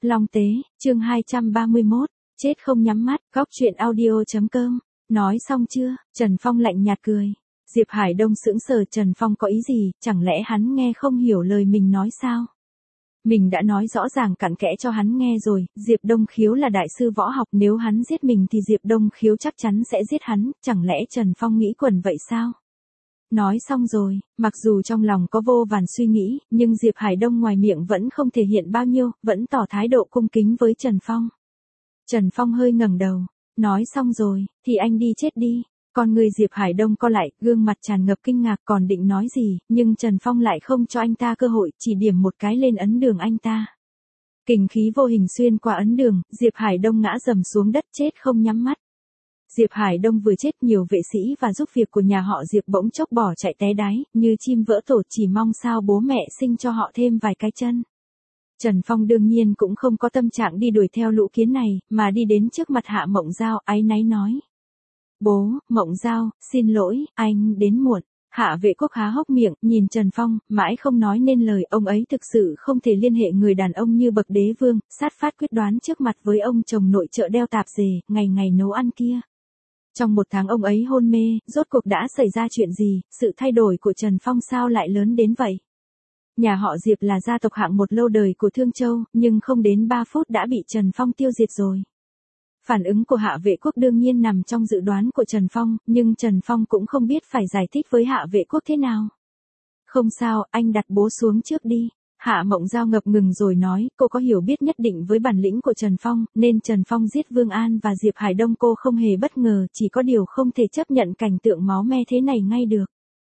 Long Tế, chương 231, chết không nhắm mắt, góc chuyện audio.com. Nói xong chưa? Trần Phong lạnh nhạt cười. Diệp Hải Đông sững sờ, Trần Phong có ý gì, chẳng lẽ hắn nghe không hiểu lời mình nói sao? Mình đã nói rõ ràng cặn kẽ cho hắn nghe rồi, Diệp Đông Khiếu là đại sư võ học, nếu hắn giết mình thì Diệp Đông Khiếu chắc chắn sẽ giết hắn, chẳng lẽ Trần Phong nghĩ quẩn vậy sao? Nói xong rồi, mặc dù trong lòng có vô vàn suy nghĩ, nhưng Diệp Hải Đông ngoài miệng vẫn không thể hiện bao nhiêu, vẫn tỏ thái độ cung kính với Trần Phong. Trần Phong hơi ngẩng đầu, nói xong rồi, thì anh đi chết đi. Con người Diệp Hải Đông co lại, gương mặt tràn ngập kinh ngạc còn định nói gì, nhưng Trần Phong lại không cho anh ta cơ hội, chỉ điểm một cái lên ấn đường anh ta. Kình khí vô hình xuyên qua ấn đường, Diệp Hải Đông ngã rầm xuống đất chết không nhắm mắt. Diệp Hải Đông vừa chết, nhiều vệ sĩ và giúp việc của nhà họ Diệp bỗng chốc bỏ chạy té đái, như chim vỡ tổ, chỉ mong sao bố mẹ sinh cho họ thêm vài cái chân. Trần Phong đương nhiên cũng không có tâm trạng đi đuổi theo lũ kiến này, mà đi đến trước mặt Hạ Mộng Giao, áy náy nói. Bố, Mộng Giao, xin lỗi, anh đến muộn. Hạ Vệ Quốc há hốc miệng, nhìn Trần Phong, mãi không nói nên lời, ông ấy thực sự không thể liên hệ người đàn ông như bậc đế vương, sát phát quyết đoán trước mặt với ông chồng nội trợ đeo tạp dề, ngày ngày nấu ăn kia. Trong một tháng ông ấy hôn mê, rốt cuộc đã xảy ra chuyện gì, sự thay đổi của Trần Phong sao lại lớn đến vậy? Nhà họ Diệp là gia tộc hạng một lâu đời của Thương Châu, nhưng không đến 3 phút đã bị Trần Phong tiêu diệt rồi. Phản ứng của Hạ Vệ Quốc đương nhiên nằm trong dự đoán của Trần Phong, nhưng Trần Phong cũng không biết phải giải thích với Hạ Vệ Quốc thế nào. Không sao, anh đặt bố xuống trước đi. Hạ Mộng Giao ngập ngừng rồi nói, cô có hiểu biết nhất định với bản lĩnh của Trần Phong, nên Trần Phong giết Vương An và Diệp Hải Đông cô không hề bất ngờ, chỉ có điều không thể chấp nhận cảnh tượng máu me thế này ngay được.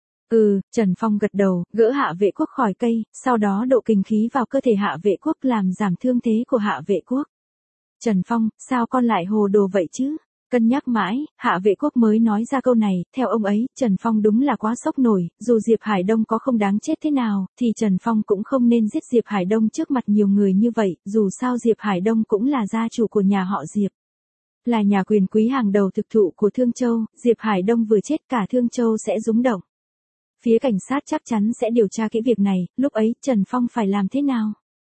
Trần Phong gật đầu, gỡ Hạ Vệ Quốc khỏi cây, sau đó độ kình khí vào cơ thể Hạ Vệ Quốc làm giảm thương thế của Hạ Vệ Quốc. Trần Phong, sao con lại hồ đồ vậy chứ? Cân nhắc mãi, Hạ Vệ Quốc mới nói ra câu này, theo ông ấy, Trần Phong đúng là quá sốc nổi, dù Diệp Hải Đông có không đáng chết thế nào, thì Trần Phong cũng không nên giết Diệp Hải Đông trước mặt nhiều người như vậy, dù sao Diệp Hải Đông cũng là gia chủ của nhà họ Diệp. Là nhà quyền quý hàng đầu thực thụ của Thương Châu, Diệp Hải Đông vừa chết cả Thương Châu sẽ rúng động. Phía cảnh sát chắc chắn sẽ điều tra kỹ việc này, lúc ấy Trần Phong phải làm thế nào?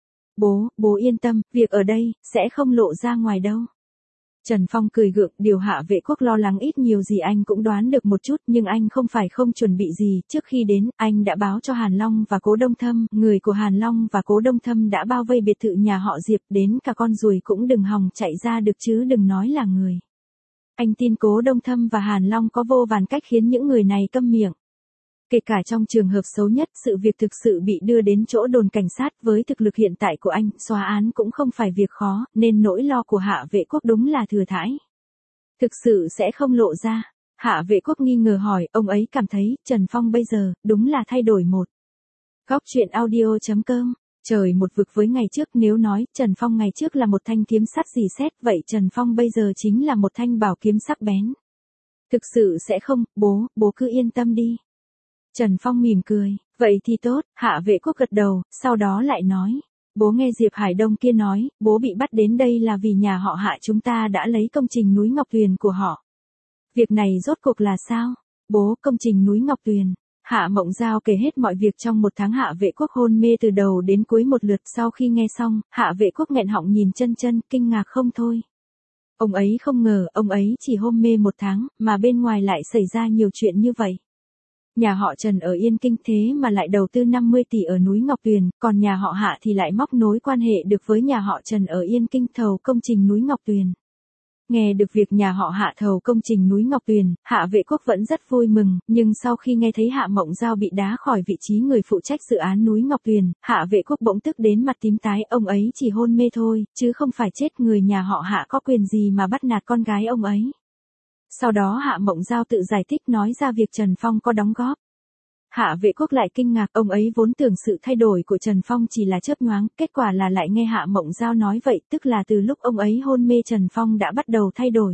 Bố yên tâm, việc ở đây, sẽ không lộ ra ngoài đâu. Trần Phong cười gượng, điều Hạ Vệ Quốc lo lắng ít nhiều gì anh cũng đoán được một chút, nhưng anh không phải không chuẩn bị gì, trước khi đến, anh đã báo cho Hàn Long và Cố Đông Thâm, người của Hàn Long và Cố Đông Thâm đã bao vây biệt thự nhà họ Diệp, đến cả con ruồi cũng đừng hòng chạy ra được chứ đừng nói là người. Anh tin Cố Đông Thâm và Hàn Long có vô vàn cách khiến những người này câm miệng. Kể cả trong trường hợp xấu nhất, sự việc thực sự bị đưa đến chỗ đồn cảnh sát, với thực lực hiện tại của anh, xóa án cũng không phải việc khó, nên nỗi lo của Hạ Vệ Quốc đúng là thừa thãi. Thực sự sẽ không lộ ra. Hạ Vệ Quốc nghi ngờ hỏi, ông ấy cảm thấy, Trần Phong bây giờ, đúng là thay đổi một. Góc chuyện audio.com. Trời một vực với ngày trước, nếu nói, Trần Phong ngày trước là một thanh kiếm sắt rỉ sét, vậy Trần Phong bây giờ chính là một thanh bảo kiếm sắc bén. Thực sự sẽ không, bố cứ yên tâm đi. Trần Phong mỉm cười, vậy thì tốt, Hạ Vệ Quốc gật đầu, sau đó lại nói, bố nghe Diệp Hải Đông kia nói, bố bị bắt đến đây là vì nhà họ Hạ chúng ta đã lấy công trình núi Ngọc Tuyền của họ. Việc này rốt cuộc là sao? Bố, công trình núi Ngọc Tuyền. Hạ Mộng Giao kể hết mọi việc trong một tháng Hạ Vệ Quốc hôn mê từ đầu đến cuối một lượt, sau khi nghe xong, Hạ Vệ Quốc nghẹn họng nhìn chân, kinh ngạc không thôi. Ông ấy không ngờ, ông ấy chỉ hôn mê một tháng, mà bên ngoài lại xảy ra nhiều chuyện như vậy. Nhà họ Trần ở Yên Kinh thế mà lại đầu tư 50 tỷ ở núi Ngọc Tuyền, còn nhà họ Hạ thì lại móc nối quan hệ được với nhà họ Trần ở Yên Kinh thầu công trình núi Ngọc Tuyền. Nghe được việc nhà họ Hạ thầu công trình núi Ngọc Tuyền, Hạ Vệ Quốc vẫn rất vui mừng, nhưng sau khi nghe thấy Hạ Mộng Giao bị đá khỏi vị trí người phụ trách dự án núi Ngọc Tuyền, Hạ Vệ Quốc bỗng tức đến mặt tím tái, ông ấy chỉ hôn mê thôi, chứ không phải chết, người nhà họ Hạ có quyền gì mà bắt nạt con gái ông ấy. Sau đó Hạ Mộng Giao tự giải thích nói ra việc Trần Phong có đóng góp. Hạ Vệ Quốc lại kinh ngạc, ông ấy vốn tưởng sự thay đổi của Trần Phong chỉ là chớp nhoáng, kết quả là lại nghe Hạ Mộng Giao nói vậy, tức là từ lúc ông ấy hôn mê Trần Phong đã bắt đầu thay đổi.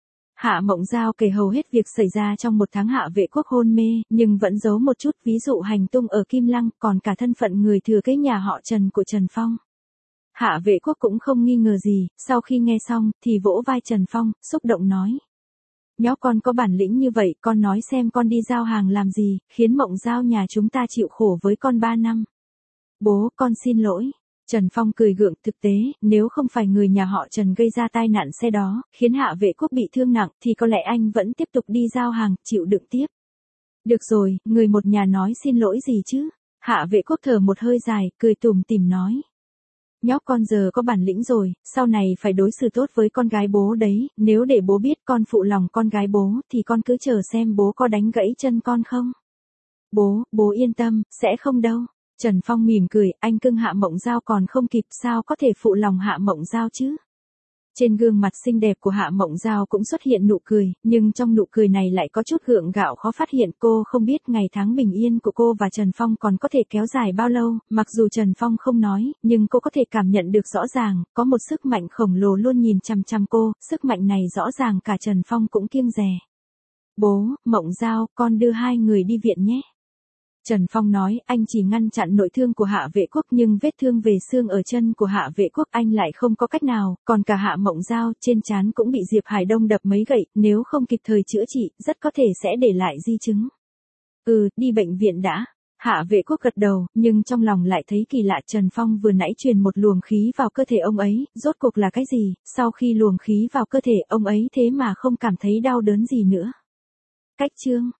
Hạ Mộng Giao kể hầu hết việc xảy ra trong một tháng Hạ Vệ Quốc hôn mê, nhưng vẫn giấu một chút, ví dụ hành tung ở Kim Lăng, còn cả thân phận người thừa kế nhà họ Trần của Trần Phong. Hạ Vệ Quốc cũng không nghi ngờ gì, sau khi nghe xong, thì vỗ vai Trần Phong, xúc động nói. Nhóc con có bản lĩnh như vậy, con nói xem con đi giao hàng làm gì, khiến Mộng Giao nhà chúng ta chịu khổ với con 3 năm. Bố, con xin lỗi. Trần Phong cười gượng, thực tế, nếu không phải người nhà họ Trần gây ra tai nạn xe đó, khiến Hạ Vệ Quốc bị thương nặng, thì có lẽ anh vẫn tiếp tục đi giao hàng, chịu đựng tiếp. Được rồi, người một nhà nói xin lỗi gì chứ? Hạ Vệ Quốc thở một hơi dài, cười tủm tỉm nói. Nhóc con giờ có bản lĩnh rồi, sau này phải đối xử tốt với con gái bố đấy, nếu để bố biết con phụ lòng con gái bố, thì con cứ chờ xem bố có đánh gãy chân con không. Bố yên tâm, sẽ không đâu. Trần Phong mỉm cười, anh cưng Hạ Mộng Giao còn không kịp, sao có thể phụ lòng Hạ Mộng Giao chứ? Trên gương mặt xinh đẹp của Hạ Mộng Giao cũng xuất hiện nụ cười, nhưng trong nụ cười này lại có chút gượng gạo khó phát hiện. Cô không biết ngày tháng bình yên của cô và Trần Phong còn có thể kéo dài bao lâu, mặc dù Trần Phong không nói, nhưng cô có thể cảm nhận được rõ ràng, có một sức mạnh khổng lồ luôn nhìn chằm chằm cô, sức mạnh này rõ ràng cả Trần Phong cũng kiêng dè. Bố, Mộng Giao, con đưa hai người đi viện nhé. Trần Phong nói, anh chỉ ngăn chặn nội thương của Hạ Vệ Quốc, nhưng vết thương về xương ở chân của Hạ Vệ Quốc anh lại không có cách nào, còn cả Hạ Mộng Giao trên trán cũng bị Diệp Hải Đông đập mấy gậy, nếu không kịp thời chữa trị, rất có thể sẽ để lại di chứng. Đi bệnh viện đã. Hạ Vệ Quốc gật đầu, nhưng trong lòng lại thấy kỳ lạ, Trần Phong vừa nãy truyền một luồng khí vào cơ thể ông ấy, rốt cuộc là cái gì, sau khi luồng khí vào cơ thể ông ấy thế mà không cảm thấy đau đớn gì nữa. Cách chương